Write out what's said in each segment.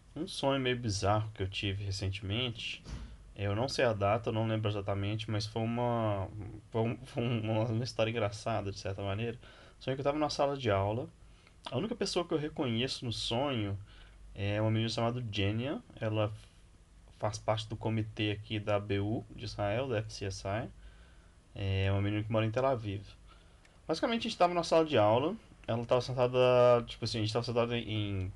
Um sonho meio bizarro que eu tive recentemente. Eu não sei a data, eu não lembro exatamente, mas foi uma história engraçada, de certa maneira. Sonho que eu estava na sala de aula. A única pessoa que eu reconheço no sonho é uma menina chamada Jenia. Ela faz parte do comitê aqui da ABU de Israel, da FCSI. É uma menina que mora em Tel Aviv. Basicamente, a gente estava na sala de aula. Ela estava sentada, tipo assim, a gente estava sentado em.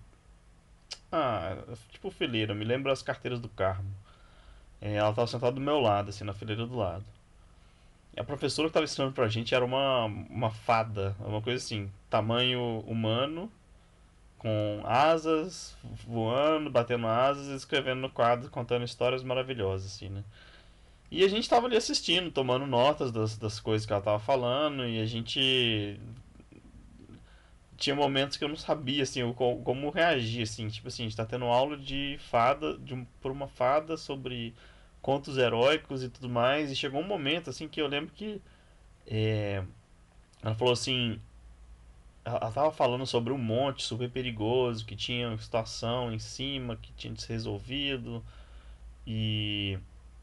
Tipo fileira, me lembra as carteiras do Carmo. Ela estava sentada do meu lado, assim, na fileira do lado. E a professora que estava ensinando pra gente era uma fada, uma coisa assim, tamanho humano, com asas, voando, batendo asas e escrevendo no quadro, contando histórias maravilhosas, assim, né? E a gente tava ali assistindo, tomando notas das coisas que ela tava falando, e a gente tinha momentos que eu não sabia, assim, como reagir, assim, tipo assim, a gente tá tendo aula de fada, por uma fada sobre contos heróicos e tudo mais, e chegou um momento, assim, que eu lembro que ela falou assim, ela tava falando sobre um monte super perigoso, que tinha uma situação em cima, que tinha de ser resolvido, e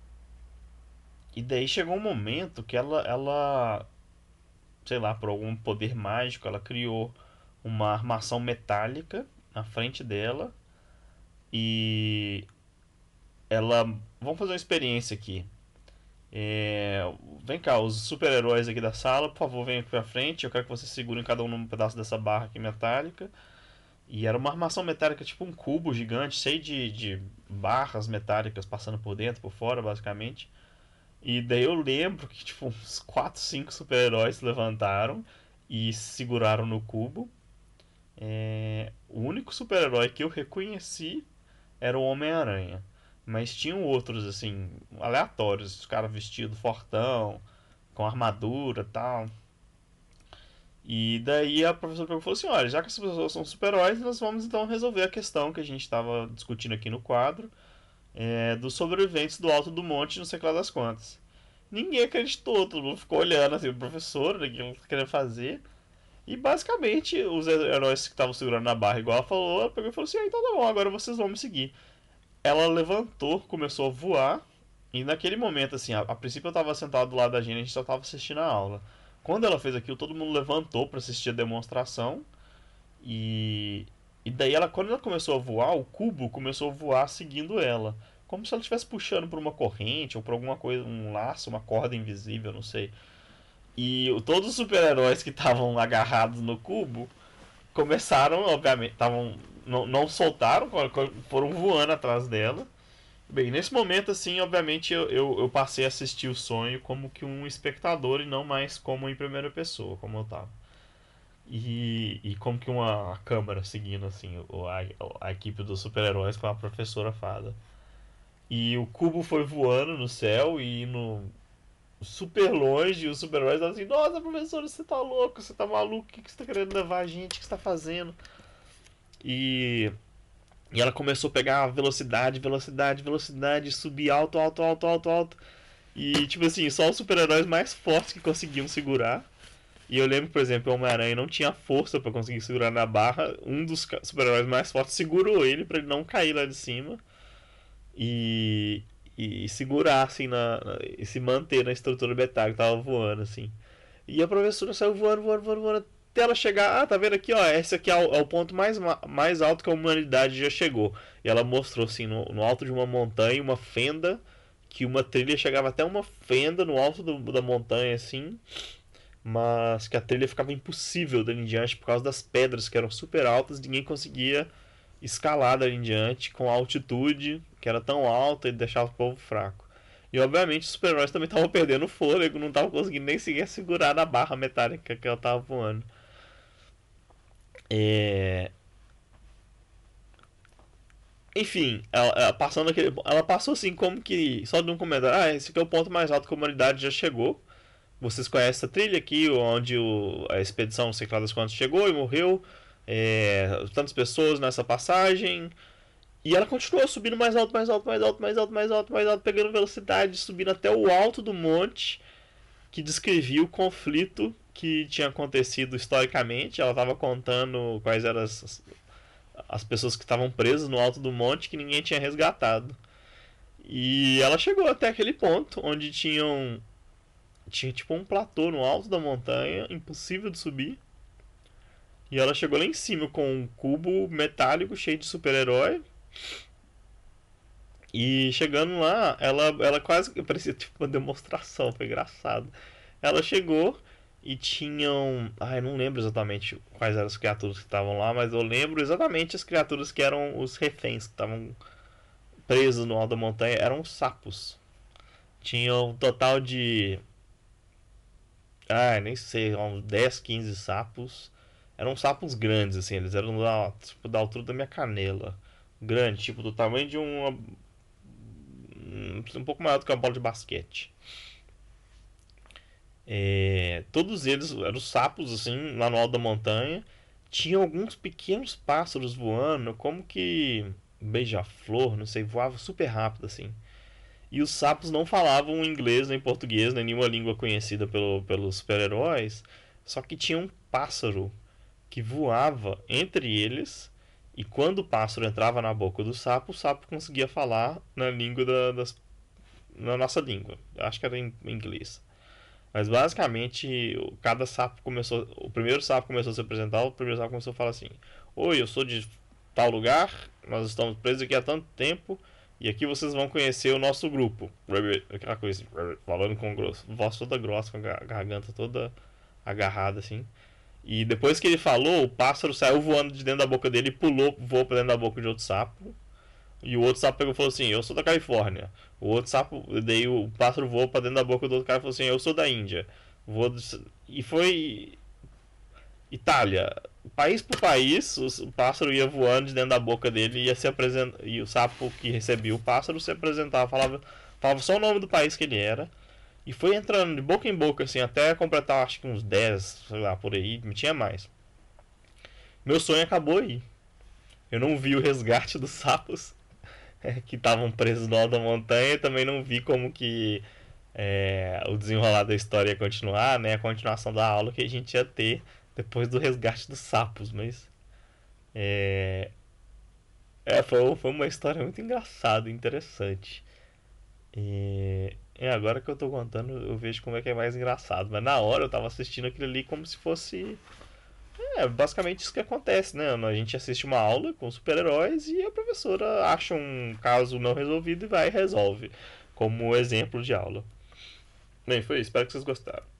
e daí chegou um momento que ela, sei lá, por algum poder mágico, ela criou uma armação metálica na frente dela e ela. Vamos fazer uma experiência aqui. É, vem cá, os super-heróis aqui da sala, por favor, venham aqui pra frente. Eu quero que vocês segurem cada um num pedaço dessa barra aqui metálica. E era uma armação metálica, tipo um cubo gigante, cheio de barras metálicas passando por dentro, por fora, basicamente. E daí eu lembro que, tipo, uns 4 5 super-heróis se levantaram e seguraram no cubo. O único super-herói que eu reconheci era o Homem-Aranha. Mas tinham outros, assim, aleatórios. Os caras vestidos fortão, com armadura e tal. E daí a professora falou assim: olha, já que essas pessoas são super-heróis, nós vamos então resolver a questão que a gente estava discutindo aqui no quadro dos sobreviventes do alto do monte, não sei o que lá das contas. Ninguém acreditou, todo mundo ficou olhando assim, o professor, né, o que ele queria fazer. E basicamente os heróis que estavam segurando na barra, igual ela falou, ela pegou e falou assim: ah, então tá bom, agora vocês vão me seguir. Ela levantou, começou a voar. E naquele momento, assim, a princípio eu tava sentado do lado da gente, a gente só tava assistindo a aula. Quando ela fez aquilo, todo mundo levantou para assistir a demonstração. E, e daí, quando ela começou a voar, o cubo começou a voar seguindo ela. Como se ela estivesse puxando por uma corrente ou por alguma coisa, um laço, uma corda invisível, não sei. E todos os super-heróis que estavam agarrados no cubo começaram, obviamente, estavam não soltaram, foram voando atrás dela. Bem, nesse momento, assim, obviamente, eu passei a assistir o sonho como que um espectador e não mais como em primeira pessoa, como eu tava. E como que uma câmera seguindo, assim, a equipe dos super-heróis com a professora fada. E o cubo foi voando no céu e indo super longe, e os super-heróis estavam assim: nossa, professora, você tá louco, você tá maluco, o que você tá querendo levar a gente, o que você tá fazendo? E E ela começou a pegar velocidade, velocidade, velocidade, subir alto, alto, alto, alto, alto. E, tipo assim, só os super-heróis mais fortes que conseguiam segurar. E eu lembro, por exemplo, o Homem-Aranha não tinha força para conseguir segurar na barra. Um dos super-heróis mais fortes segurou ele para ele não cair lá de cima. E, e segurar, assim, e se manter na estrutura metálica que tava voando, assim. E a professora saiu voando, voando, voando, voando, até ela chegar. Ah, tá vendo aqui, ó? Esse aqui é o ponto mais alto que a humanidade já chegou. E ela mostrou, assim, no alto de uma montanha, uma fenda, que uma trilha chegava até uma fenda no alto da montanha, assim. Mas que a trilha ficava impossível dali em diante por causa das pedras que eram super altas, ninguém conseguia escalar dali em diante com a altitude que era tão alta e deixava o povo fraco. E obviamente os super-heróis também estavam perdendo fôlego, não estavam conseguindo nem sequer segurar na barra metálica que ela estava voando. É... Enfim, ela passou assim como que só de um comentário: ah, esse aqui é o ponto mais alto que a humanidade já chegou. Vocês conhecem essa trilha aqui, onde a expedição, não sei das quantas, chegou e morreu. Tantas pessoas nessa passagem. E ela continuou subindo mais alto, mais alto, mais alto, mais alto, mais alto, mais alto, pegando velocidade, subindo até o alto do monte, que descrevia o conflito que tinha acontecido historicamente. Ela estava contando quais eram as pessoas que estavam presas no alto do monte que ninguém tinha resgatado. E ela chegou até aquele ponto onde tinha tipo um platô no alto da montanha, impossível de subir. E ela chegou lá em cima com um cubo metálico cheio de super-herói. E chegando lá, ela quase parecia tipo uma demonstração, foi engraçado. Ela chegou e tinham. Ai, não lembro exatamente quais eram as criaturas que estavam lá, mas eu lembro exatamente as criaturas que eram os reféns que estavam presos no alto da montanha. Eram os sapos. Tinha um total de. Ai, nem sei, uns 10, 15 sapos. Eram sapos grandes, assim, eles eram tipo, da altura da minha canela. Grande, tipo do tamanho de um pouco maior do que uma bola de basquete. Todos eles eram sapos, assim, lá no alto da montanha. Tinha alguns pequenos pássaros voando, como que beija-flor, não sei, voava super rápido, assim. E os sapos não falavam inglês, nem português, nem nenhuma língua conhecida pelos super-heróis. Só que tinha um pássaro que voava entre eles. E quando o pássaro entrava na boca do sapo, o sapo conseguia falar na língua na nossa língua. Acho que era em inglês. Mas basicamente, cada sapo começou. O primeiro sapo começou a se apresentar, o primeiro sapo começou a falar assim: Oi, eu sou de tal lugar, nós estamos presos aqui há tanto tempo, e aqui vocês vão conhecer o nosso grupo. Aquela coisa assim, falando com voz toda grossa, com a garganta toda agarrada assim. E depois que ele falou, o pássaro saiu voando de dentro da boca dele e voou pra dentro da boca de outro sapo. E o outro sapo pegou e falou assim: Eu sou da Califórnia. O outro sapo, daí o pássaro voou pra dentro da boca do outro cara e falou assim: Eu sou da Índia. E foi Itália. País por país, o pássaro ia voando de dentro da boca dele e ia se apresentar. E o sapo que recebia o pássaro se apresentava, falava só o nome do país que ele era. E foi entrando de boca em boca, assim, até completar acho que uns 10 sei lá, por aí, não tinha mais. Meu sonho acabou aí. Eu não vi o resgate dos sapos que estavam presos no alto da montanha e também não vi como que o desenrolar da história ia continuar, né? A continuação da aula que a gente ia ter depois do resgate dos sapos, mas é, foi uma história muito engraçada, interessante. Agora que eu tô contando, eu vejo como é que é mais engraçado. Mas na hora eu tava assistindo aquilo ali como se fosse. Basicamente isso que acontece, né? A gente assiste uma aula com super-heróis e a professora acha um caso não resolvido e vai e resolve. Como exemplo de aula. Bem, foi isso. Espero que vocês gostaram.